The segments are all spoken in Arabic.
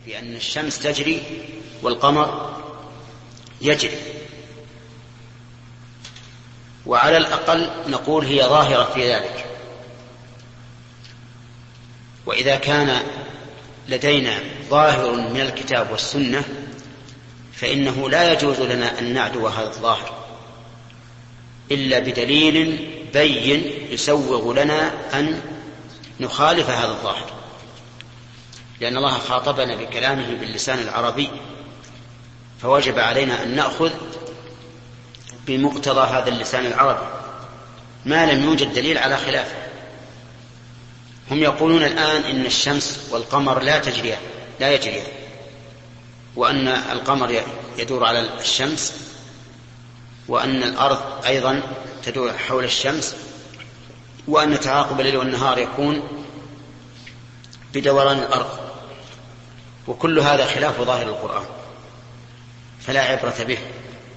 بأن الشمس تجري والقمر يجري، وعلى الأقل نقول هي ظاهرة في ذلك. وإذا كان لدينا ظاهر من الكتاب والسنة فإنه لا يجوز لنا أن نعدو هذا الظاهر إلا بدليل بين يسوغ لنا أن نخالف هذا الظاهر، لأن الله خاطبنا بكلامه باللسان العربي، فوجب علينا أن نأخذ بمقتضى هذا اللسان العربي ما لم يوجد دليل على خلافه. هم يقولون الآن إن الشمس والقمر لا يجريان، وأن القمر يدور على الشمس، وأن الأرض أيضا تدور حول الشمس، وأن تعاقب الليل والنهار يكون بدوران الأرض، وكل هذا خلاف ظاهر القرآن، فلا عبرة به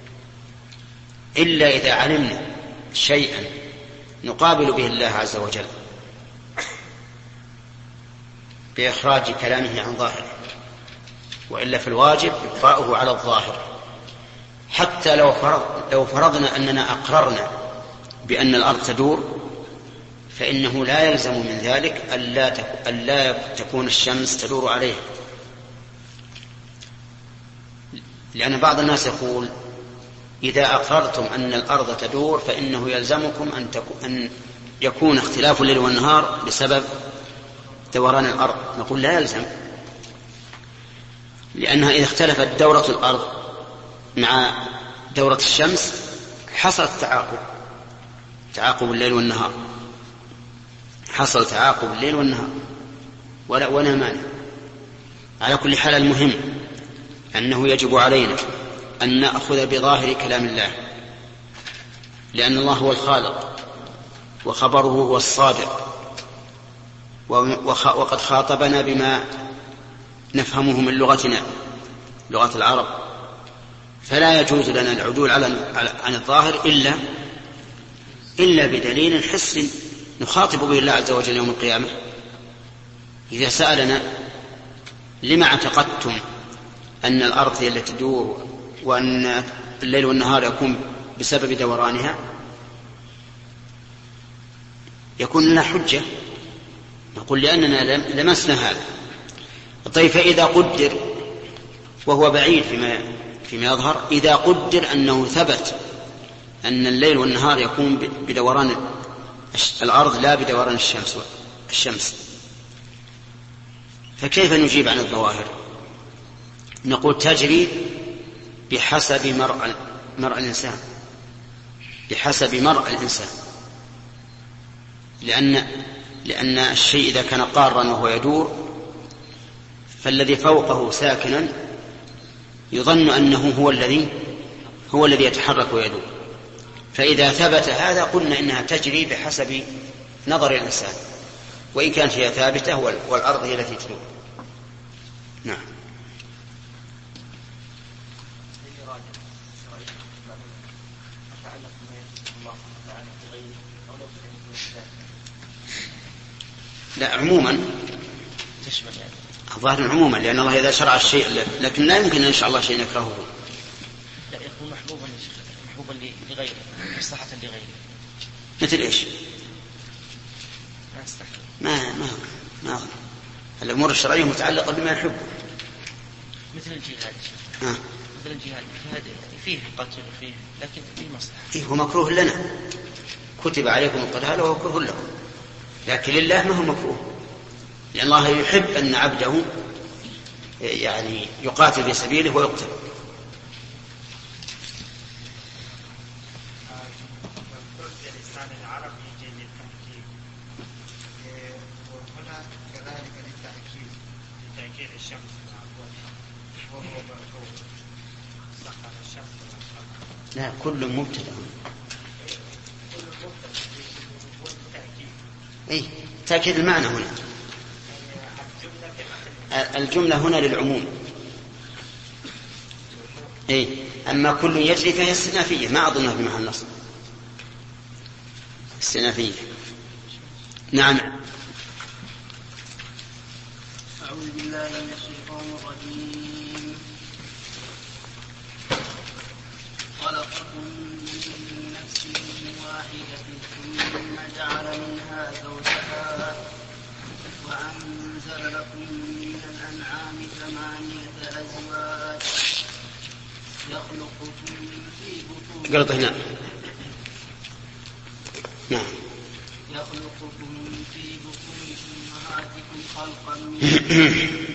إلا إذا علمنا شيئا نقابل به الله عز وجل بإخراج كلامه عن ظاهره، وإلا في الواجب إبقاؤه على الظاهر. حتى لو فرضنا أننا أقررنا بأن الأرض تدور، فإنه لا يلزم من ذلك ألا تكون الشمس تدور عليه، لأن بعض الناس يقول إذا أقررتم أن الأرض تدور فإنه يلزمكم أن يكون اختلاف الليل والنهار بسبب دوران الأرض. نقول لا يلزم، لأنها إذا اختلفت دورة الأرض مع دورة الشمس حصل تعاقب الليل والنهار، حصل تعاقب الليل والنهار ولا مانع. على كل حال المهم أنه يجب علينا أن نأخذ بظاهر كلام الله، لأن الله هو الخالق وخبره هو الصادق، وقد خاطبنا بما نفهمه من لغتنا لغة العرب، فلا يجوز لنا العدول عن الظاهر إلا بدليل حسي نخاطب به الله عز وجل يوم القيامة. إذا سألنا لما اعتقدتم أن الأرض هي التي تدور وأن الليل والنهار يكون بسبب دورانها، يكون لنا حجة، نقول لأننا لمسنا هذا. طيب فإذا قدر، وهو بعيد فيما يظهر، إذا قدر أنه ثبت أن الليل والنهار يكون بدوران الأرض لا بدوران الشمس، فكيف نجيب عن الظواهر؟ نقول تجري بحسب مرء الإنسان، بحسب مرء الإنسان، لأن الشيء إذا كان قارا وهو يدور فالذي فوقه ساكنا يظن أنه هو الذي يتحرك ويدور، فإذا ثبت هذا قلنا إنها تجري بحسب نظر الإنسان، وإن كانت هي ثابتة والأرض هي التي تدور. نعم. لا عموما الظاهر عموما، لأن الله إذا شرع الشيء لكن لا يمكن أن يشرع الله شيء يكرهه. لا يكون محبوبا لغيره، مصلحة لغيره. مثل إيش؟ ما الأمور الشرعية متعلقة بما يحبه، مثل الجهاد. مثل الجهاد فيه قتل فيه، لكن فيه مصلحة. هو مكروه لنا، كتب عليكم القتال وهو كره لكم، لكن لله ما هو مكروه، لأن الله يحب أن عبده يقاتل في سبيله ويقتل. لا كل مبتدأ. تأكيد المعنى هنا، الجملة هنا للعموم. أما كل يجري فهي استئنافية، ما أظنها بمعنى النص، استئنافية. نعم. أعوذ بالله من الشيطان الرجيم. خلقكم من نفس واحدة ثم جعل منها زوجها وأنزل لكم من الأنعام 8 أزواج يخلقكم في بطون أمهاتكم خلقا من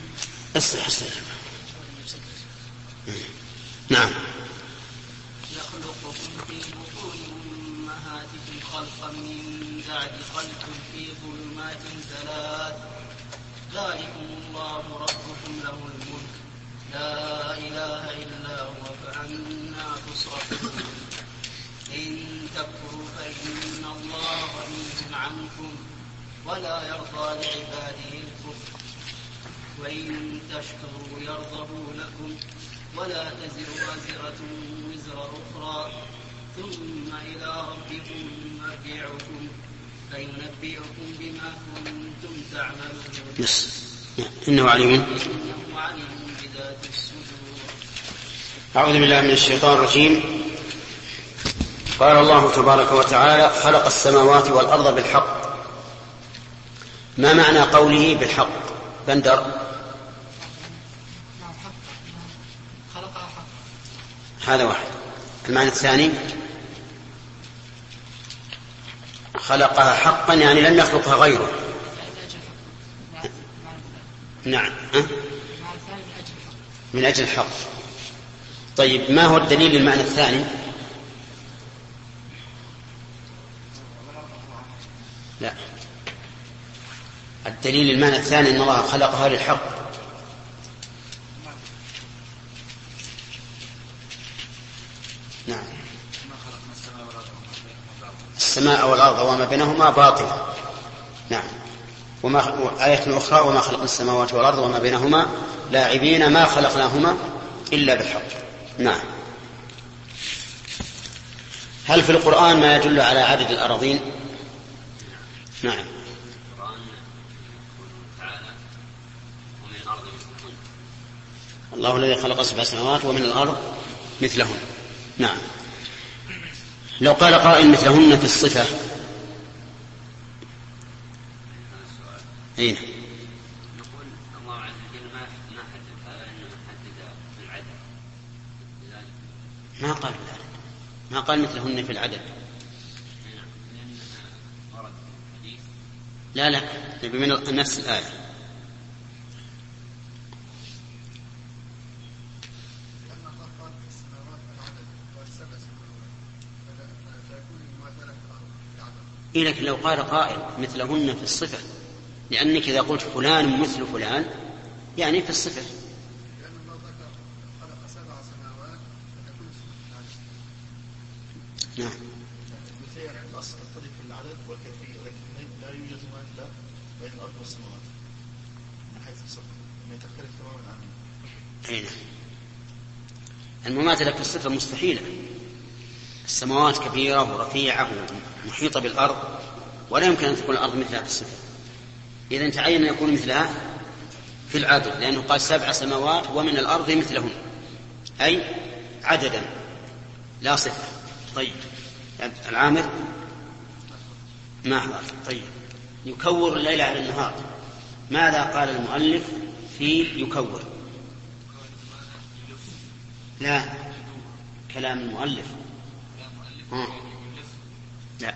نعم. يخلقكم في بطون أمهاتكم خلقا من بعد خلق في ظلمات 3 ذلكم الله ربكم له الملك لا إله إلا هو فأنا تصرفون إن تكفروا فإن الله غني عنكم ولا يرضى لعباده الكفر وإن تشكروا يرضه لكم ولا تزر وازرة وزر أخرى ثم إلى ربكم مرجعكم فينبئكم بما كنتم تعملون إنه عليم بذات الصدور. أعوذ بالله من الشيطان الرجيم. قال الله تبارك وتعالى خلق السماوات والأرض بالحق. ما معنى قوله بالحق؟ بندر. هذا واحد. المعنى الثاني خلقها حقا يعني لم يخلقها غيره. نعم من أجل الحق. طيب ما هو الدليل للمعنى الثاني؟ لا، الدليل للمعنى الثاني أن الله خلقها للحق. نعم. السماء والأرض وما بينهما باطل. نعم. آية أخرى وما خلقنا السماوات والأرض وما بينهما لاعبين ما خلقناهما إلا بالحق. نعم. هل في القرآن ما يدل على عدد الأراضين؟ نعم. الله الذي خلق 7 سماوات ومن الأرض مثلهن. نعم. لو قال قائل مثلهن في الصفة أين؟ نقول الله عز وجل ما حدد هذا إنما حدد في العدد. ما قال في العدد، ما قال مثلهن في العدد. لا نبي من نفس الآية. لكن لو قال قائل مثلهن في الصفة، لأنك إذا قلت فلان مثل فلان يعني في الصفة. نعم. الأصل يقتضي في العدد والكيفية، ولكن لا يوجد مماثلة بين الأرض والسماوات من حيث الصفة، ما تختلف تماما عنه. أين المماثلة في الصفة مستحيلة. السماوات كبيرة ورفيعة ومحيطة بالأرض، ولا يمكن أن تكون الأرض مثلها في الصفة. إذن تعين أن يكون مثلها في العدد، لأنه قال 7 سماوات ومن الأرض مثلهن، أي عددا لا صفة. طيب العامر ما حضر. طيب يكور الليل على النهار، ماذا قال المؤلف في يكور؟ لا، كلام المؤلف. لا،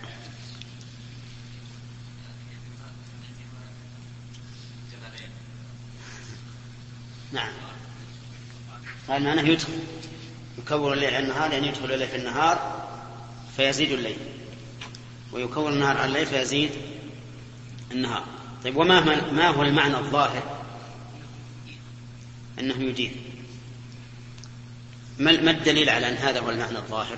نعم. قال معناه يدخل، يكور الليل على النهار يعني يدخل الليل في النهار فيزيد الليل، ويكور النهار على الليل فيزيد النهار. طيب ما هو المعنى الظاهر؟ أنه يدين. ما الدليل على أن هذا هو المعنى الظاهر؟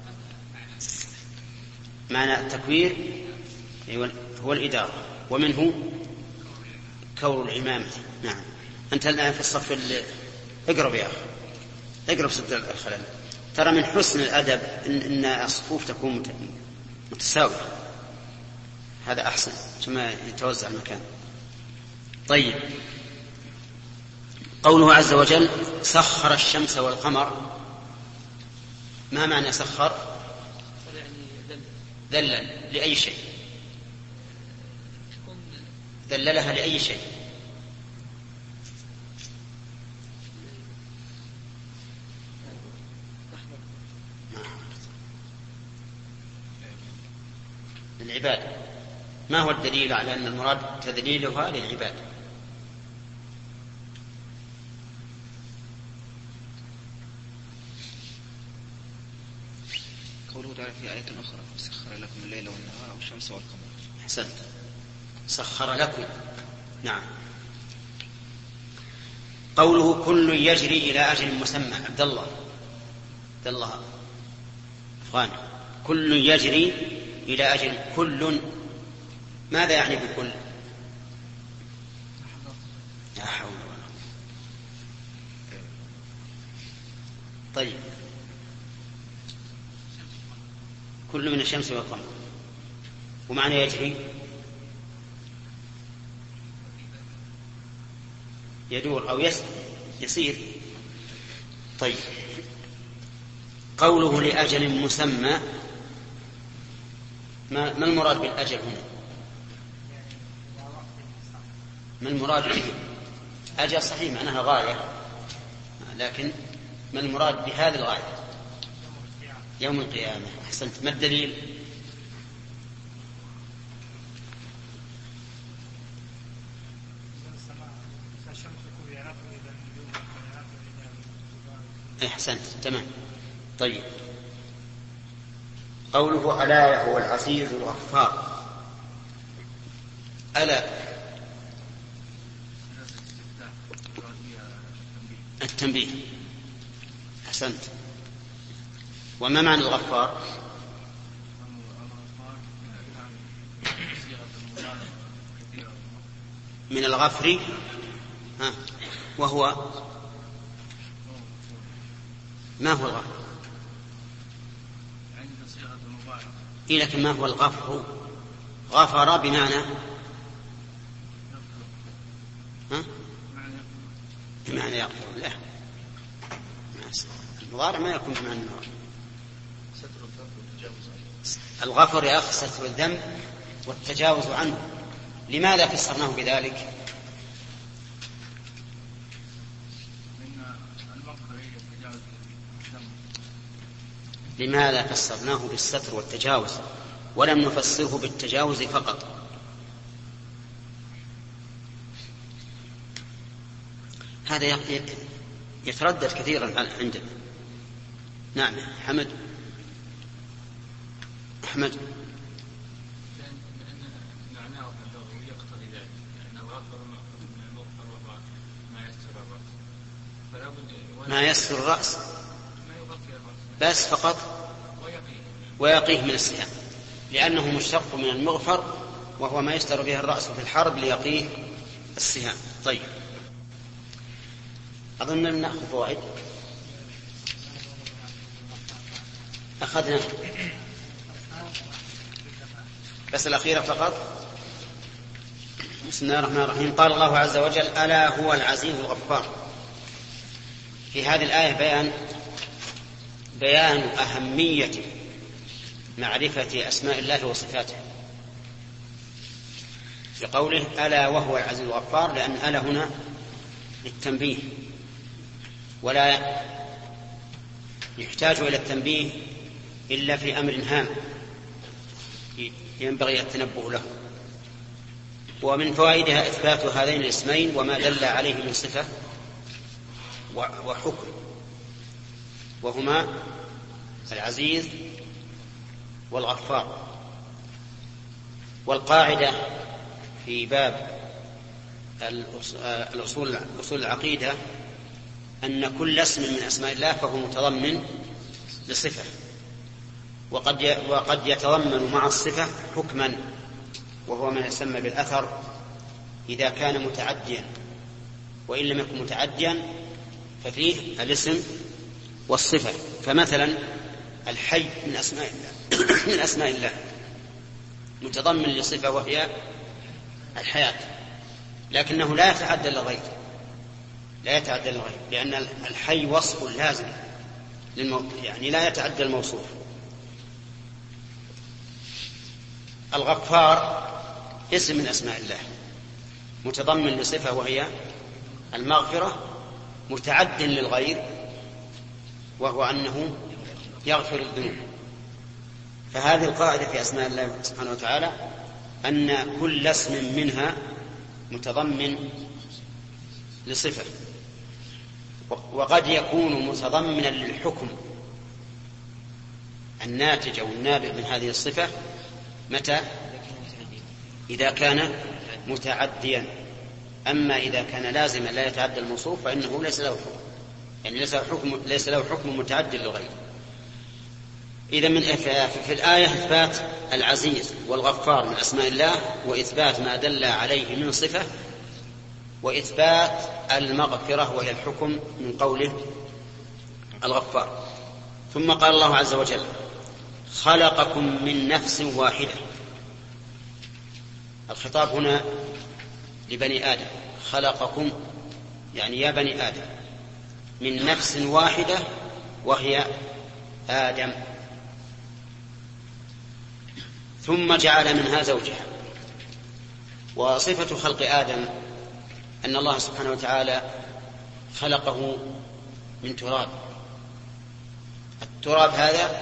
معنى التكوير هو الإدارة، ومنه كور العمامة. نعم. أنت الآن في الصف اقرب يا أخي، اقرب صف الخلل. ترى من حسن الأدب إن الصفوف تكون متساوية، هذا أحسن ثم يتوزع المكان. طيب قوله عز وجل سخر الشمس والقمر، ما معنى سخر؟ ذلل لأي شيء؟ ذللها لأي شيء؟ للعبادة. ما هو الدليل على أن المراد تذليلها للعبادة؟ قوله تعالى في آية أخرى سخر لكم الليل والنهار والشمس والقمر. أحسنت، سخر لكم. نعم. قوله كل يجري إلى أجل مسمى. عبد الله أفغاني، كل يجري إلى أجل. كل ماذا يعني بكل؟ لا حول ولا قوة. طيب، كل من الشمس والقمر، ومعنى يجري يدور أو يسير. طيب، قوله لأجل مسمى، ما المراد بالأجل هنا؟ ما المراد به؟ أجل صحيح معناها غاية، لكن ما المراد بهذه الغاية؟ يوم القيامة. أحسنت. ما الدليل؟ أحسنت، تمام. طيب، قوله ألا هو العزيز الغفار. ألا التنبيه. أحسنت. وما معنى الغفار؟ من الغفر. وهو ما هو الغفر؟ لكن ما هو الغفر؟ غفر بمعنى بمعنى يغفر. لا، المضارع ما يكون بمعنى الغفر يا أخي ستر الذنب والتجاوز عنه. لماذا فسرناه بذلك؟ لماذا فسرناه بالستر والتجاوز ولم نفسره بالتجاوز فقط؟ هذا يتردد كثيرا عندنا. نعم أحمد. معناه اللغوي يقتضي ذلك، لأن الغفر من المغفر وهو ما يستر الرأس، فلا بد ما يستر الرأس ما يغطي الرأس بس فقط ويقيه من السهام، لأنه مشتق من المغفر وهو ما يستر به الرأس في الحرب ليقيه السهام. طيب، أظن أن نأخذ فوائد. أخذنا بس الأخيرة فقط. بسم الله الرحمن الرحيم. قال الله عز وجل ألا هو العزيز الغفار. في هذه الآية بيان أهمية معرفة أسماء الله وصفاته، في قوله ألا وهو العزيز الغفار، لأن ألا هنا للتنبيه، ولا يحتاج إلى التنبيه إلا في أمر هام ينبغي التنبه له. ومن فوائدها إثبات هذين الاسمين وما دل عليه من صفة وحكم، وهما العزيز والغفار. والقاعدة في باب الأصول العقيدة أن كل اسم من أسماء الله فهو متضمن لصفة، وقد يتضمن مع الصفة حكما، وهو ما يسمى بالأثر إذا كان متعديا، وإن لم يكن متعديا ففيه الاسم والصفة. فمثلا الحي من أسماء الله متضمن لصفة وهي الحياة، لكنه لا يتعدى لغيره، لا يتعدى للغير، لأن الحي وصف لازم يعني لا يتعدى الموصوف. الغفار اسم من أسماء الله متضمن لصفة وهي المغفرة، متعد للغير وهو أنه يغفر الذنوب. فهذه القاعدة في أسماء الله سبحانه وتعالى أن كل اسم منها متضمن لصفة، وقد يكون متضمنا للحكم الناتج أو النابع من هذه الصفة متى؟ إذا كان متعديا. أما إذا كان لازما لا يتعدى الموصوف فإنه ليس له حكم، يعني ليس له حكم متعدي للغير. إذا في الآية إثبات العزيز والغفار من أسماء الله، وإثبات ما دل عليه من صفة، وإثبات المغفرة وهي الحكم من قوله الغفار. ثم قال الله عز وجل: خلقكم من نفس واحدة. الخطاب هنا لبني آدم، خلقكم يعني يا بني آدم من نفس واحدة وهي آدم، ثم جعل منها زوجها. وصفة خلق آدم أن الله سبحانه وتعالى خلقه من تراب. التراب هذا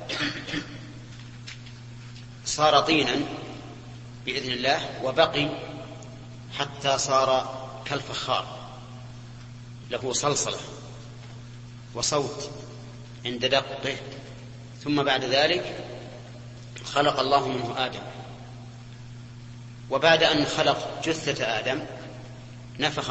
صار طينا بإذن الله، وبقي حتى صار كالفخار، له صلصلة وصوت عند دقه. ثم بعد ذلك خلق الله منه آدم، وبعد أن خلق جثة آدم نفخ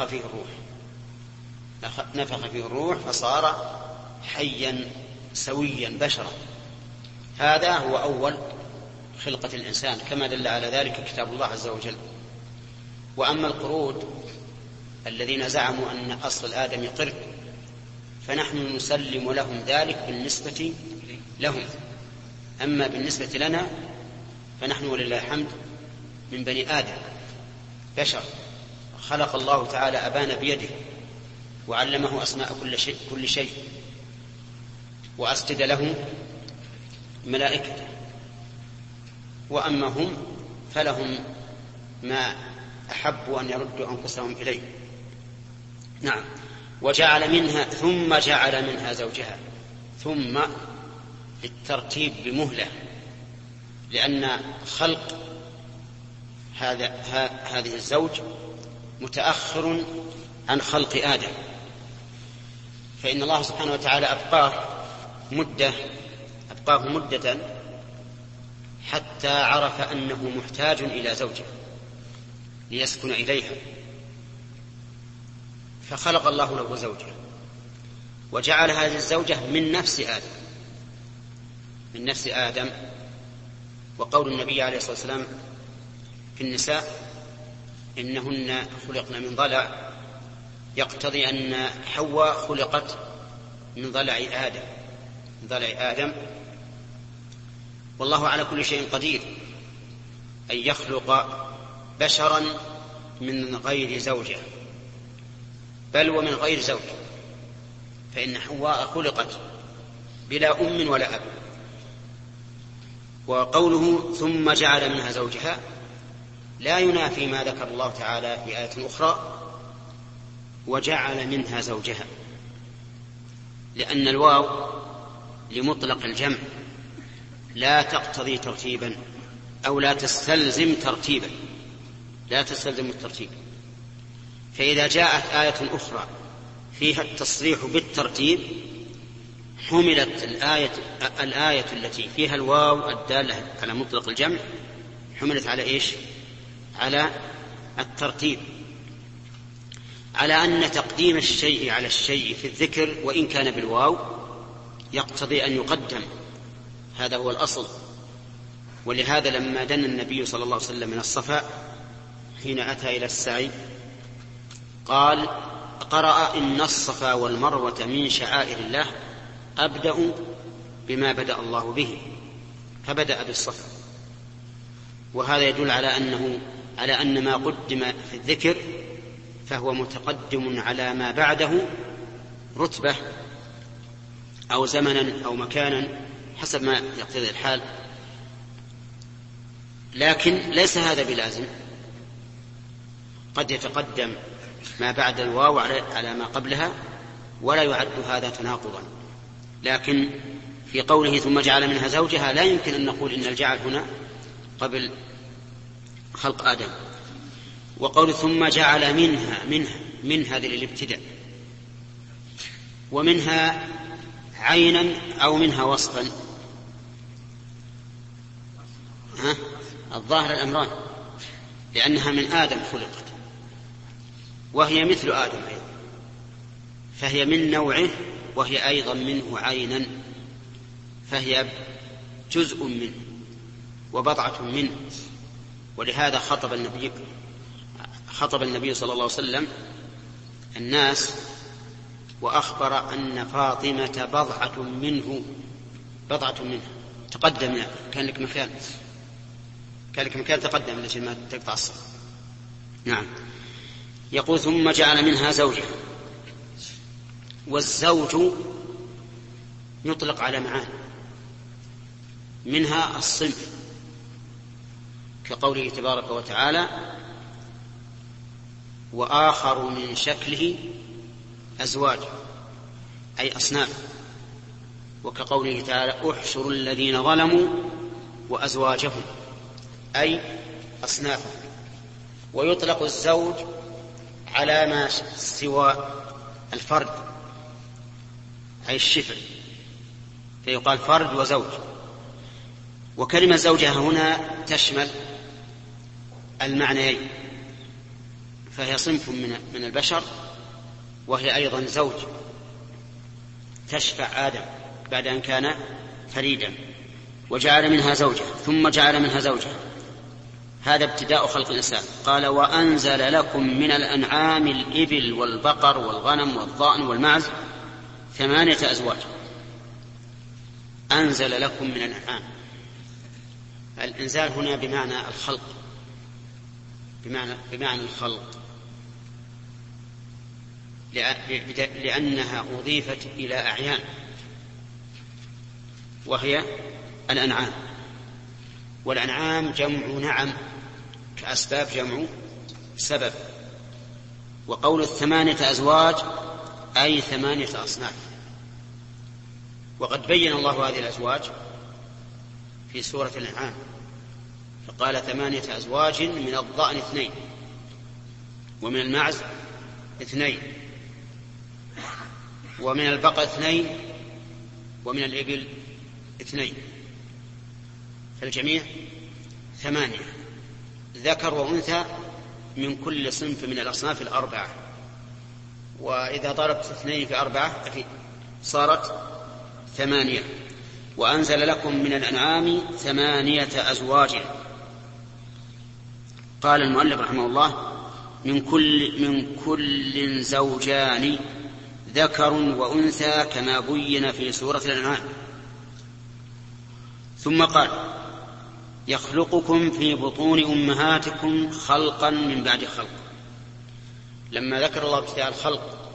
فيه الروح فصار حيا سويا بشرا. هذا هو أول خلقة الإنسان كما دل على ذلك كتاب الله عز وجل. وأما القرود الذين زعموا أن أصل آدم قرد فنحن نسلم لهم ذلك بالنسبة لهم، أما بالنسبة لنا فنحن ولله الحمد من بني آدم بشر. خلق الله تعالى أبانا بيده وعلمه أسماء كل شيء وأسجد له ملائكته، وأما هم فلهم ما أحبوا أن يردوا أنفسهم إليه. نعم. ثم جعل منها زوجها، ثم للترتيب بمهلة، لأن خلق هذه الزوج متأخر عن خلق آدم، فإن الله سبحانه وتعالى أبقاه مدة حتى عرف أنه محتاج إلى زوجه ليسكن إليها، فخلق الله له زوجه وجعل هذه الزوجة من نفس آدم. وقول النبي عليه الصلاة والسلام في النساء إنهن خلقن من ضلع يقتضي أن حواء خلقت من ضلع آدم. والله على كل شيء قدير أن يخلق بشرا من غير زوجه، بل ومن غير زوج، فإن حواء خلقت بلا أم ولا أب. وقوله ثم جعل منها زوجها لا ينافي ما ذكر الله تعالى في آية أخرى وجعل منها زوجها، لأن الواو لمطلق الجمع لا تقتضي ترتيبا أو لا تستلزم الترتيب. فإذا جاءت آية أخرى فيها التصريح بالترتيب حملت الآية التي فيها الواو الدالة على مطلق الجمع حملت على إيش؟ على الترتيب، على أن تقديم الشيء على الشيء في الذكر وإن كان بالواو يقتضي أن يقدم، هذا هو الأصل. ولهذا لما دن النبي صلى الله عليه وسلم من الصفا حين أتى إلى السعي قال: قرأ إن الصفا والمروة من شعائر الله أبدأ بما بدأ الله به، فبدأ بالصفا. وهذا يدل على أن ما قدم في الذكر فهو متقدم على ما بعده رتبة أو زمنا أو مكانا حسب ما يقتضي الحال، لكن ليس هذا بلازم. قد يتقدم ما بعد الواو على ما قبلها ولا يعد هذا تناقضا. لكن في قوله ثم جعل منها زوجها لا يمكن أن نقول إن الجعل هنا قبل خلق آدم. وقول ثم جعل من هذه للابتداء، ومنها عينا أو منها وصفا. الظاهر الأمران، لأنها من آدم خلقت وهي مثل آدم أيضا، فهي من نوعه وهي أيضا منه عينا، فهي جزء منه وبضعة منه. ولهذا خطب النبي صلى الله عليه وسلم الناس وأخبر أن فاطمة بضعة منه. تقدم، كان لك مكان تقدم لكي ما تقطع الصلاة. نعم. يقول ثم جعل منها زوجها. والزوج يطلق على معاني، منها الصنف كقوله تبارك وتعالى وآخر من شكله أزواج، أي أصناف. وكقوله تعالى احشروا الذين ظلموا وأزواجهم، أي أصنافهم. ويطلق الزوج على ما سوى الفرد، أي الشفع، فيقال فرد وزوج. وكلمة زوجها هنا تشمل المعنيين، فهي صنف من البشر، وهي أيضا زوج تشفع آدم بعد أن كان فريدا. وجعل منها زوجها. ثم جعل منها زوجها، هذا ابتداء خلق الإنسان. قال وأنزل لكم من الأنعام الإبل والبقر والغنم والضأن والمعز 8 أزواج. أنزل لكم من الأنعام، الإنزال هنا بمعنى الخلق، بمعنى الخلق، لأنها أضيفت إلى أعيان وهي الأنعام. والأنعام جمع نعم، كأسباب جمع سبب. وقول 8 أزواج أي 8 أصناف. وقد بين الله هذه الأزواج في سورة الأنعام، فقال 8 أزواج من الضأن 2 ومن المعز 2 ومن البقر 2 ومن الإبل 2، فالجميع 8 ذكر وأنثى من كل صنف من الأصناف 4. وإذا ضربت 2 في 4 صارت 8. وأنزل لكم من الأنعام 8 أزواج. قال المؤلف رحمه الله من كل زوجان ذكر وأنثى كما بين في سورة الأنعام. ثم قال يخلقكم في بطون أمهاتكم خلقا من بعد خلق. لما ذكر الله ابتداء الخلق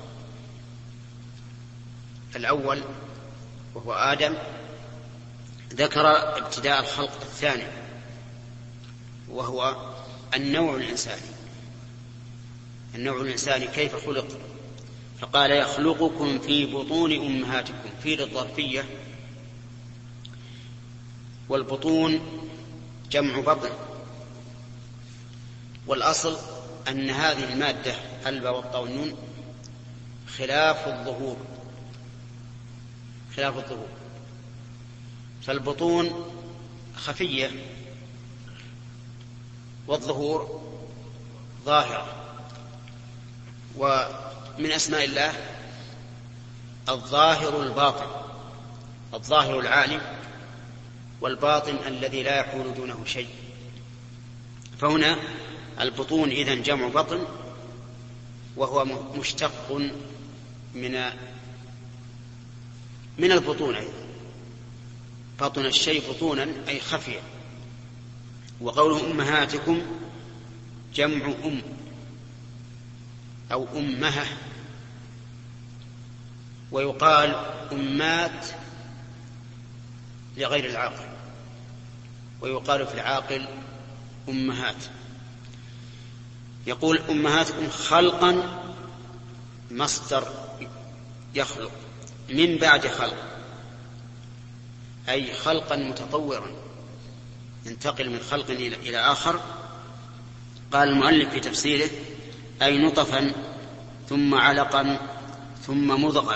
الأول وهو آدم، ذكر ابتداء الخلق الثاني وهو النوع الإنساني كيف خلق. فقال يخلقكم في بطون أمهاتكم، في للظرفية، والبطون جمع بطن. والأصل أن هذه المادة الباء والطاء والنون خلاف الظهور. فالبطون خفية والظهور ظاهرة. ومن أسماء الله الظاهر الباطن، الظاهر العالم والباطن الذي لا يحول دونه شيء. فهنا البطون إذن جمع بطن، وهو مشتق من البطون أيضا. بطن الشيء بطونا أي خفية. وقوله أمهاتكم جمع أو أمها، ويقال أمات لغير العاقل، ويقال في العاقل أمهات. يقول أمهاتكم خلقا مصدر يخلق من بعد خلق، أي خلقا متطورا ينتقل من خلق إلى آخر. قال المؤلف في تفسيره أي نطفا ثم علقا ثم مضغا.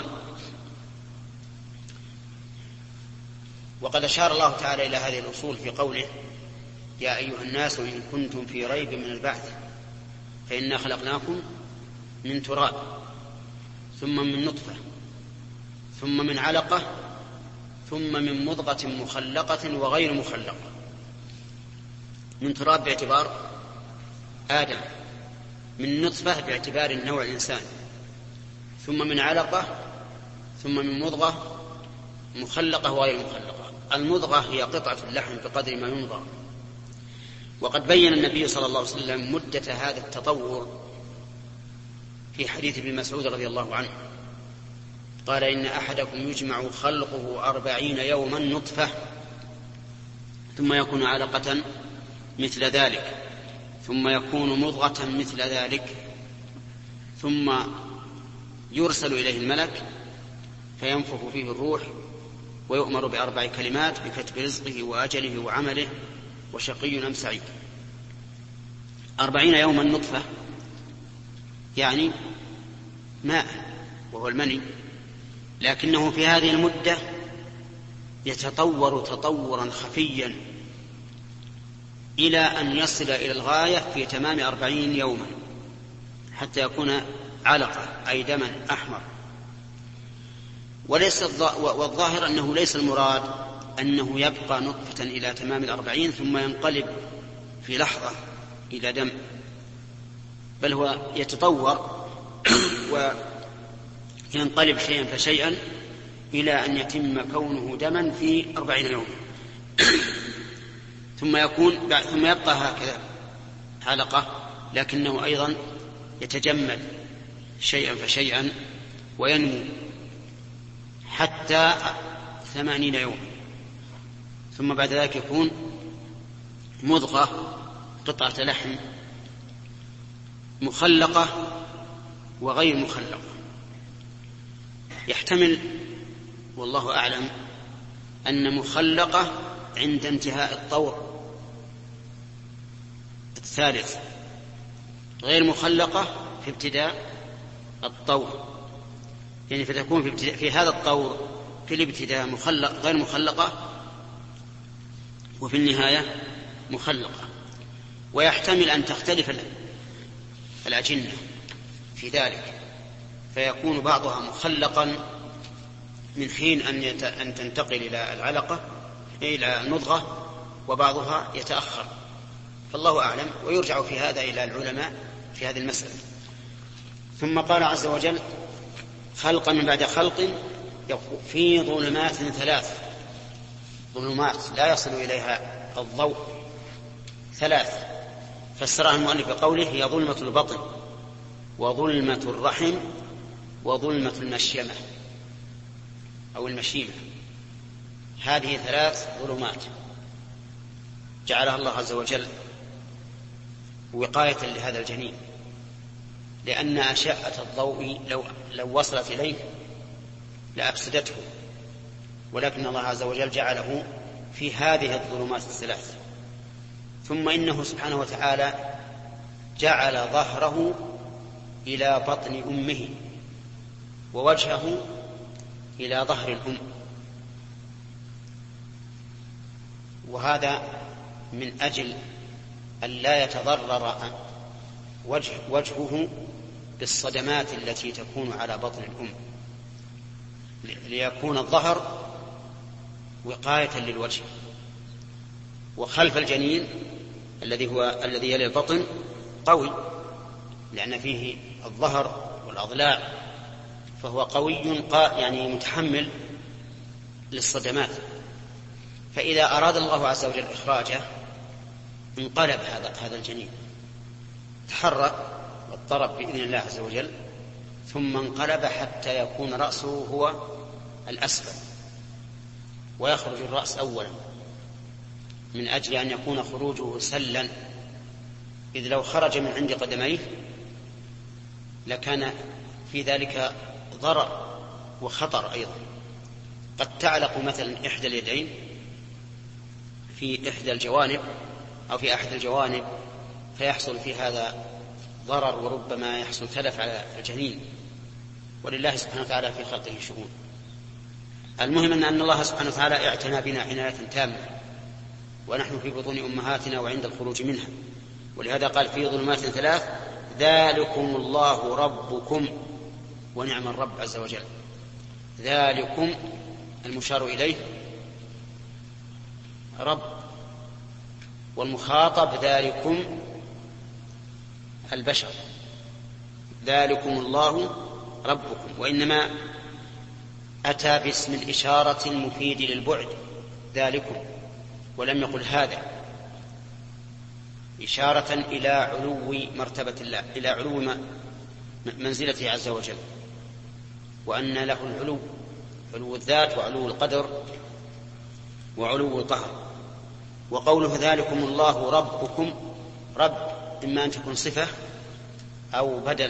وقد أشار الله تعالى إلى هذه الأصول في قوله يا أيها الناس إن كنتم في ريب من البعث فإنا خلقناكم من تراب ثم من نطفة ثم من علقة ثم من مضغة مخلقة وغير مخلقة. من تراب باعتبار آدم، من نطفة باعتبار النوع الإنسان، ثم من علقة، ثم من مضغة مخلقة وغير مخلقة. المضغة هي قطعة اللحم بقدر ما ينضغ. وقد بين النبي صلى الله عليه وسلم مدة هذا التطور في حديث ابن مسعود رضي الله عنه، قال إن أحدكم يجمع خلقه 40 يوما نطفة ثم يكون علقة مثل ذلك ثم يكون مضغة مثل ذلك ثم يرسل إليه الملك فينفخ فيه الروح ويؤمر ب4 كلمات بكتب رزقه وأجله وعمله وشقي أم سعيد. 40 يوما نطفة يعني ماء وهو المني، لكنه في هذه المدة يتطور تطورا خفيا إلى أن يصل إلى الغاية في تمام 40 يوما حتى يكون علقة أي دما أحمر. والظاهر أنه ليس المراد أنه يبقى نطفة إلى تمام 40 ثم ينقلب في لحظة إلى دم، بل هو يتطور وينقلب شيئا فشيئا إلى أن يتم كونه دما في 40 يوما ثم يبقى هكذا علقة، لكنه أيضا يتجمد شيئا فشيئا وينمو حتى 80 يوما، ثم بعد ذلك يكون مضغة قطعة لحم مخلقة وغير مخلقة. يحتمل والله أعلم أن مخلقة عند انتهاء الطور الثالث، غير مخلقة في ابتداء الطور، يعني فتكون في هذا الطور في الابتداء غير مخلقة وفي النهاية مخلقة. ويحتمل أن تختلف الأجنة في ذلك، فيكون بعضها مخلقا من حين أن تنتقل إلى العلقة إلى المضغة، وبعضها يتأخر، فالله أعلم. ويرجع في هذا إلى العلماء في هذه المسألة. ثم قال عز وجل خلقا من بعد خلق في ظلمات 3، ظلمات لا يصل إليها الضوء 3، فسرها المؤلف بقوله هي ظلمة البطن وظلمة الرحم وظلمة المشيمة أو المشيمة. هذه 3 ظلمات جعلها الله عز وجل وقاية لهذا الجنين، لأن أشعة الضوء لو وصلت إليه لأفسدته، ولكن الله عز وجل جعله في هذه الظلمات 3. ثم إنه سبحانه وتعالى جعل ظهره إلى بطن أمه ووجهه إلى ظهر الأم، وهذا من أجل أن لا يتضرر وجهه بالصدمات التي تكون على بطن الأم، ليكون الظهر وقاية للوجه. وخلف الجنين الذي يلي البطن قوي، لأن فيه الظهر والأضلاع، فهو قوي يعني متحمل للصدمات. فإذا أراد الله عز وجل إخراجه انقلب هذا الجنين، تحرك واضطرب بإذن الله عز وجل، ثم انقلب حتى يكون رأسه هو الأسفل ويخرج الرأس أولا، من أجل أن يكون خروجه سلا، إذ لو خرج من عند قدميه لكان في ذلك ضرر وخطر أيضا. قد تعلق مثلا إحدى اليدين في إحدى الجوانب أو في أحد الجوانب فيحصل في هذا ضرر، وربما يحصل تلف على الجنين، ولله سبحانه وتعالى في خلقه شؤون. المهم أن الله سبحانه وتعالى اعتنى بنا عناية تامة ونحن في بطون أمهاتنا وعند الخروج منها، ولهذا قال في ظلمات 3 ذلكم الله ربكم ونعم الرب عز وجل. ذلكم المشار إليه رب، والمخاطب ذلكم البشر. ذلكم الله ربكم، وإنما أتى باسم الإشارة المفيد للبعد ذلكم، ولم يقل هذا، إشارة إلى علو مرتبة الله، إلى علو منزلته عز وجل، وأن له العلو، علو الذات وعلو القدر وعلو القهر. وقوله ذلكم الله ربكم، رب إما أن تكون صفة أو بدل،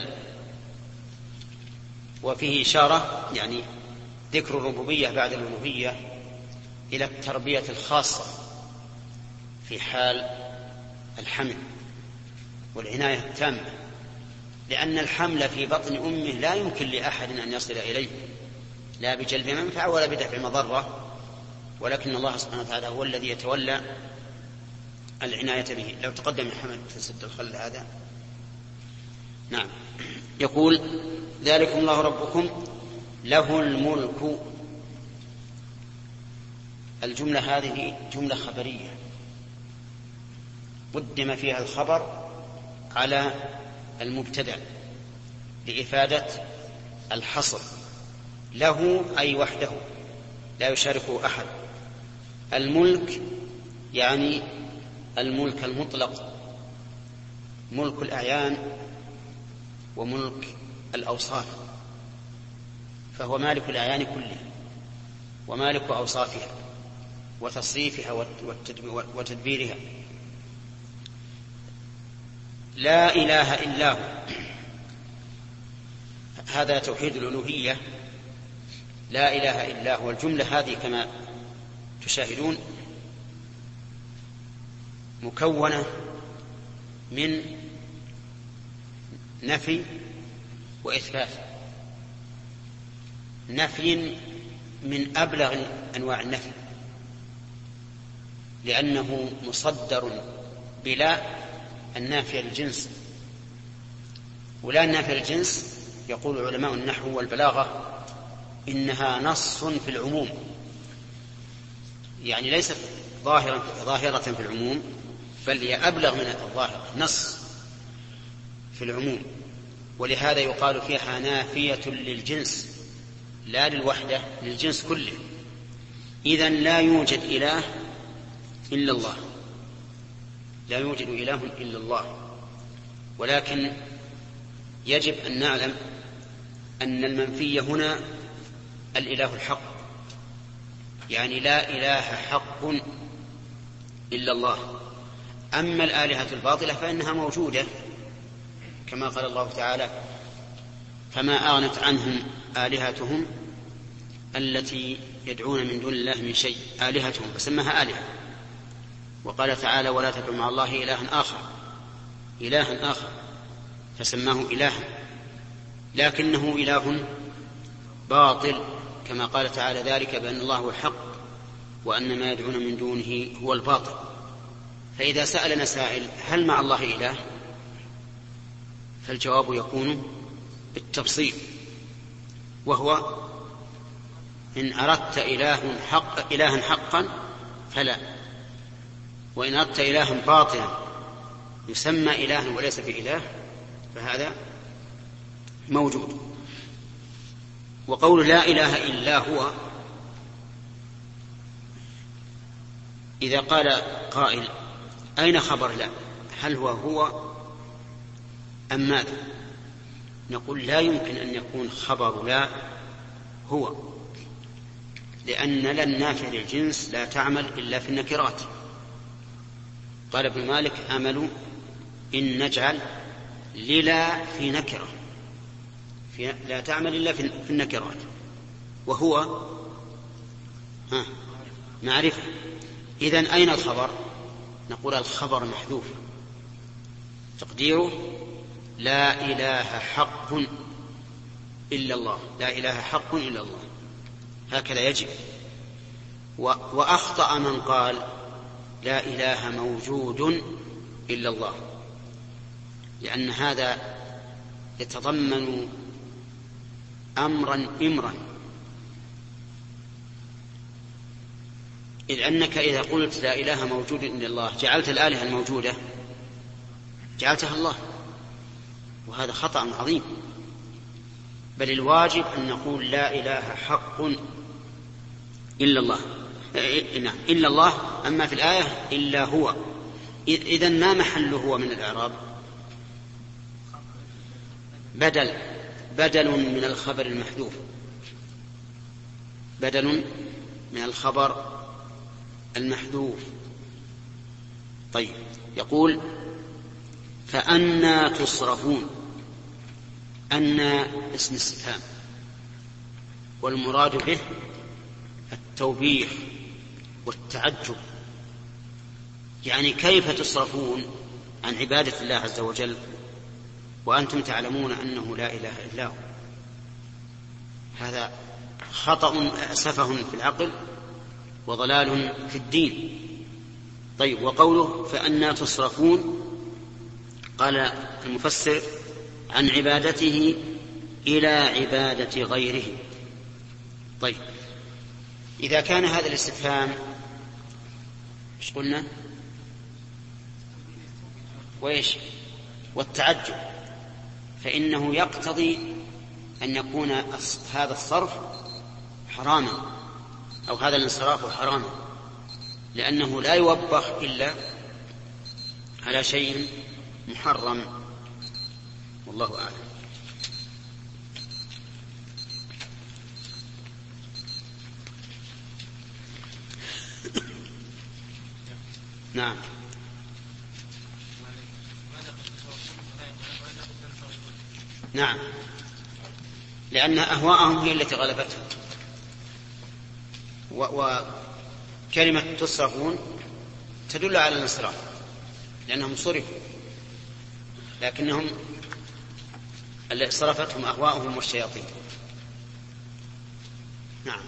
وفيه إشارة يعني ذكر الربوبية بعد الألوهية إلى التربية الخاصة في حال الحمل والعناية التامة، لأن الحمل في بطن أمه لا يمكن لأحد أن يصل إليه، لا بجلب منفعة ولا بدفع مضرة، ولكن الله سبحانه وتعالى هو الذي يتولى العناية به. لو تقدم محمد في سد الخل هذا. نعم. يقول ذلكم الله ربكم له الملك. الجملة هذه جملة خبرية قدم فيها الخبر على المبتدأ لإفادة الحصر. له أي وحده لا يشاركه أحد. الملك يعني الملك المطلق، ملك الأعيان وملك الأوصاف، فهو مالك الأعيان كلها ومالك أوصافها وتصريفها وتدبيرها. لا إله إلا هو، هذا توحيد الألوهية. لا إله إلا هو. الجملة هذه كما تشاهدون مكونة من نفي وإثبات. نفي من أبلغ أنواع النفي، لأنه مصدر بلا النافية للجنس، ولا النافية للجنس يقول علماء النحو والبلاغة إنها نص في العموم، يعني ليست ظاهرة في العموم، بل هي أبلغ من الظاهر، نص في العموم. ولهذا يقال فيها نافية للجنس لا للوحدة، للجنس كله. إذن لا يوجد إله إلا الله، لا يوجد إله إلا الله. ولكن يجب أن نعلم أن المنفي هنا الإله الحق، يعني لا إله حق إلا الله. أما الآلهة الباطلة فإنها موجودة، كما قال الله تعالى فما أغنت عنهم آلهتهم التي يدعون من دون الله من شيء. آلهتهم فسمها آلهة. وقال تعالى ولا تدعوا مع الله إلها آخر فسماه إلها، لكنه إله باطل، كما قال تعالى ذلك بأن الله هو الحق وأن ما يدعون من دونه هو الباطل. فإذا سألنا سائل هل مع الله إله، فالجواب يكون بالتفصيل، وهو إن أردت إلها حقا فلا، وإن أردت إلها باطلا يسمى إله وليس بإله فهذا موجود. وقول لا إله إلا هو، إذا قال قائل أين خبر لا؟ هل هو أم ماذا؟ نقول لا يمكن أن يكون خبر لا هو، لأن لا النافية للجنس لا تعمل إلا في النكرات. قال ابن مالك: أمل إن نجعل للا في نكرة، لا تعمل إلا في النكرات، وهو معرفة. إذن أين الخبر؟ نقول الخبر محذوف، تقديره لا إله حق إلا الله، لا إله حق إلا الله، هكذا يجب. وأخطأ من قال لا إله موجود إلا الله، لأن هذا يتضمن أمرا إمرا، إذ أنك إذا قلت لا إله موجود إلا الله جعلت الآلهة الموجودة جعلتها الله، وهذا خطأ عظيم. بل الواجب أن نقول لا إله حق إلا الله، إلا الله. أما في الآية إلا هو، إذن ما محله هو من الإعراب؟ بدل من الخبر المحذوف، بدل من الخبر المحذوف. طيب، يقول: فأنى تصرفون. أنى اسم استفهام، والمراد به التوبيخ والتعجب، يعني كيف تصرفون عن عبادة الله عز وجل وأنتم تعلمون أنه لا إله إلا هو؟ هذا خطأ سفه في العقل وضلال في الدين. طيب، وقوله فأنى تصرفون، قال المفسر: عن عبادته إلى عبادة غيره. طيب، إذا كان هذا الاستفهام ايش قلنا؟ وإيش؟ والتعجب، فإنه يقتضي أن يكون هذا الصرف حراما، أو هذا الانصراف حراما، لأنه لا يوبخ إلا على شيء محرم، والله أعلم. نعم. نعم، لأن أهواءهم هي التي غلبتهم، وكلمة تصرفون تدل على الانصراف لأنهم صرفوا، لكنهم اللي صرفتهم أهواءهم والشياطين. نعم.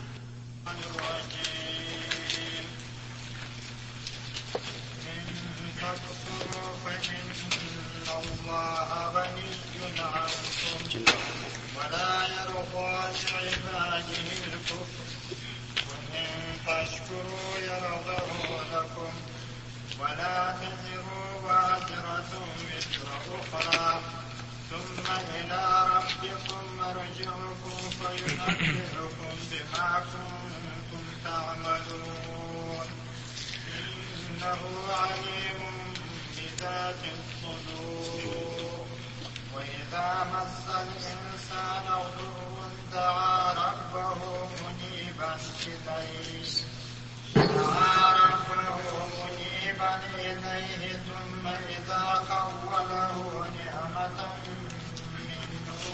الله غني عنكم ولا يرضى لعباده الكفر وإن تشكروا يرضه لكم ولا تزر وازرة وزر أخرى ثم إلى ربكم مرجعكم فينبئكم بما كنتم تعملون إنه عليم بذات الصدور. وإذا مس الإنسان ضر دعا ربه منيبا إليه ثم إذا خوله نعمة منه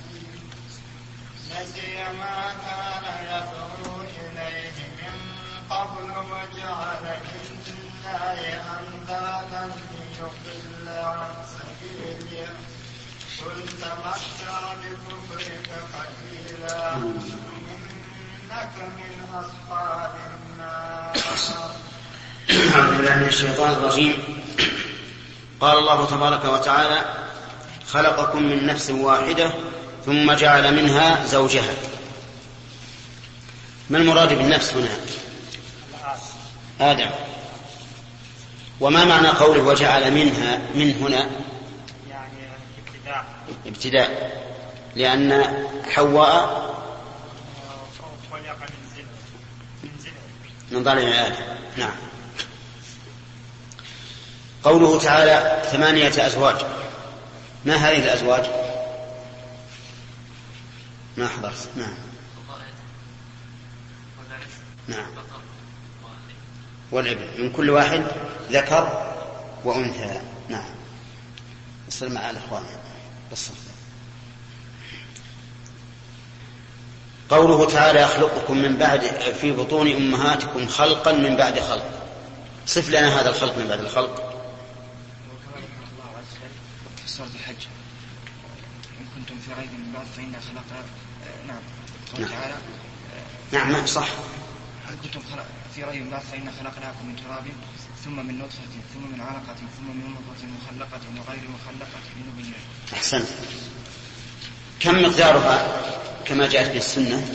نسي ما كان يدعو إليه من قبل وجعل لله أندادا ليضل عن سبيله قل تمتع بكفرك قليلا إنك من أصحاب النار. أعوذ بالله من الشيطان الرجيم. قال الله تبارك وتعالى: خلقكم من نفس واحدة ثم جعل منها زوجها. ما المراد بالنفس هنا؟ آدم. وما معنى قوله وجعل منها من هنا؟ يعني ابتداء، لأن حواء من ضلع آدم. نعم. قوله تعالى 8 أزواج، ما هذه الأزواج؟ ما حضرت. نعم والابن من كل واحد ذكر وأنثى. نعم يصير مع الإخوان بالصف. قوله تعالى يخلقكم من بعد في بطون أمهاتكم خلقا من بعد خلق، صف لنا هذا الخلق من بعد الخلق. الله عز وجل في سورة الحج إن كنتم في ريب من بعد فإنا خلقنا نعم قال تعالى نعم صح إن كنتم في ريب من بعد فإنا خلقناكم من تراب ثم من نطفة ثم من علقة ثم من مضغة مخلقة وغير مخلقة لنبين. أحسنت. كم مقدارها كما جاءت في السنة؟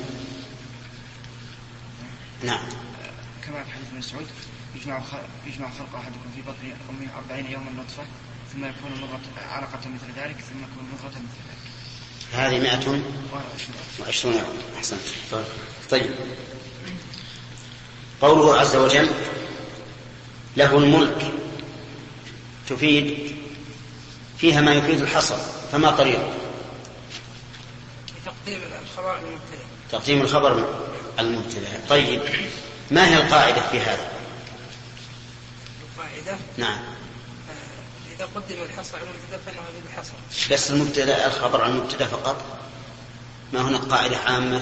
نعم كما في حديث ابن مسعود يجمع خلق أحدكم في بطن أمه 40 يوما نطفة ثم يكون علقة مثل ذلك ثم يكون مضغة مثل ذلك. هذه 120 يوم. أحسنت. طيب قوله عز وجل له الملك تفيد فيها ما يفيد الحصر، فما طريقه؟ تقديم الخبر المبتدأ. طيب ما هي القاعدة في هذا؟ القاعدة نعم إذا قدم الحصر على المبتدأ فإنه يفيد الحصر. بس المبتدأ الخبر عن المبتدأ فقط، ما هناك قاعدة عامة؟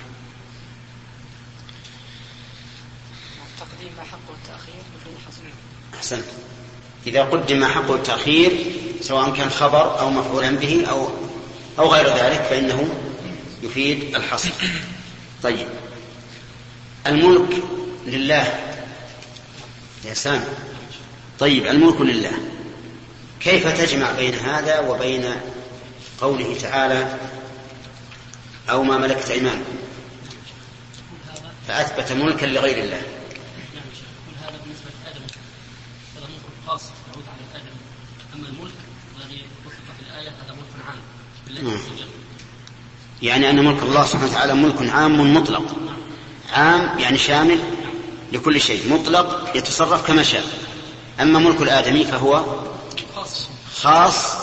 تقديم ما حقه التأخير يفيد الحصر. أحسنت. إذا قدم ما حقه التأخير سواء كان خبر أو مفعولا به أو غير ذلك فإنه يفيد الحصر. طيب الملك لله يا سامي. طيب الملك لله، كيف تجمع بين هذا وبين قوله تعالى أو ما ملكت أيمانكم فأثبت ملكا لغير الله؟ هذا بالنسبة لآدم هذا ملك خاص يعود على آدم، أما الملك الذي وصف في الآية هذا ملك عام بالله. يعني أن ملك الله سبحانه وتعالى ملك عام مطلق، عام يعني شامل لكل شيء، مطلق يتصرف كما شاء. أما ملك الآدمي فهو خاص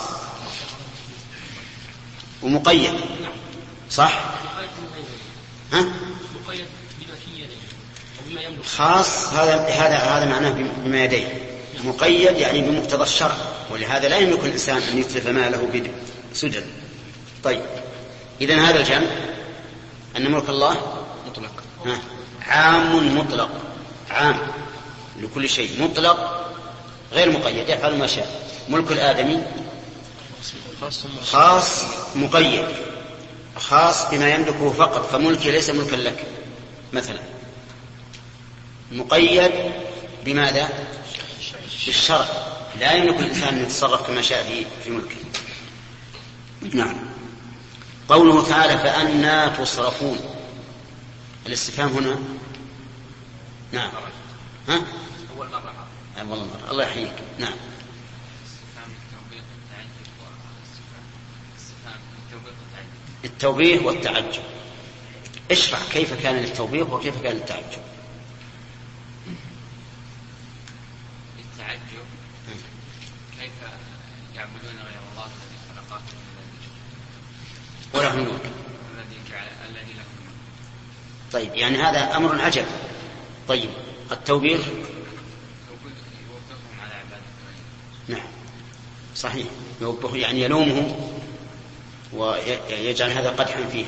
ومقيد، صح؟ ها؟ خاص هذا معناه بما يديه، مقيد يعني بمقتضى الشرع، ولهذا لا يملك الإنسان أن يتلف ماله بسجن. طيب إذن هذا الجمع أن ملك الله مطلق عام مطلق، عام لكل شيء، مطلق غير مقيد يفعل ما شاء. ملك الآدمي خاص مقيد، خاص بما يملكه فقط، فملكي ليس ملكا لك مثلا، مقيد بماذا؟ بالشرع، لا يملك الإنسان أن يتصرف كما شاء في ملكه. نعم. قوله تعالى فأنا تصرفون، الاستفهام هنا نعم ها؟ أول مرة الله يحييك. نعم التوبيخ والتعجب. اشرح كيف كان التوبيخ وكيف كان التعجب. التعجب كيف يعبدون غير الله الذي خلقهم وله الملك الذي له الملك. طيب يعني هذا أمر عجب. طيب التوبيخ يوبخهم على عبادة الله. نعم صحيح، يوبخ يعني يلومهم ويجعل هذا قدحا فيه.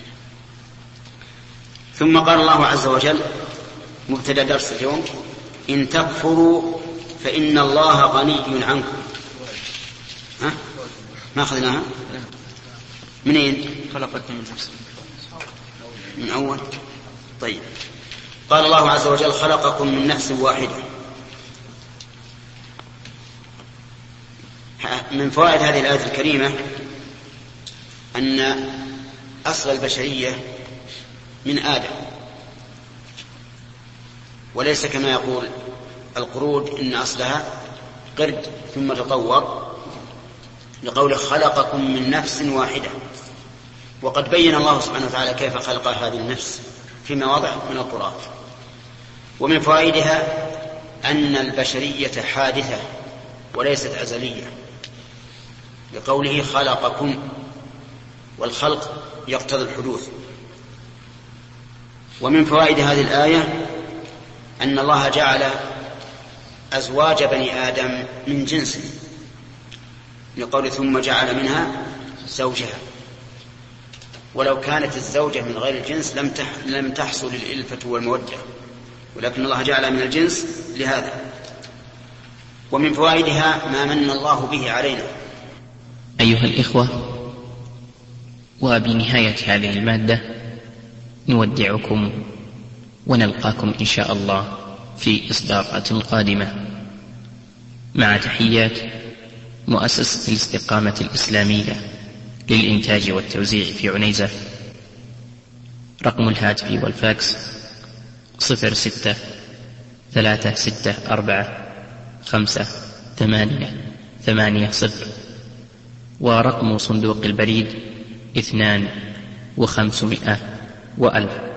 ثم قال الله عز وجل مبتدأ درس اليوم إن تكفروا فإن الله غني عنكم. ها؟ ما أخذناها؟ منين؟ خلقكم من نفس من أول. طيب قال الله عز وجل خلقكم من نفس واحدة. من فوائد هذه الآية الكريمة أن أصل البشرية من آدم، وليس كما يقول القرود إن أصلها قرد ثم تطور، لقوله خلقكم من نفس واحدة. وقد بين الله سبحانه وتعالى كيف خلق هذه النفس في مواضع من القرآن. ومن فوائدها أن البشرية حادثة وليست أزلية، لقوله خلقكم، والخلق يقتضي الحدوث. ومن فوائد هذه الآية أن الله جعل أزواج بني آدم من جنسه، لقول ثم جعل منها زوجها، ولو كانت الزوجة من غير الجنس لم تحصل الإلفة والمودة، ولكن الله جعل من الجنس لهذا. ومن فوائدها ما من الله به علينا. أيها الإخوة، وبنهاية هذه المادة نودعكم ونلقاكم إن شاء الله في إصدارات قادمة، مع تحيات مؤسسة الاستقامة الإسلامية للإنتاج والتوزيع في عنيزة. رقم الهاتف والفاكس 0636455880، ورقم صندوق البريد 2500.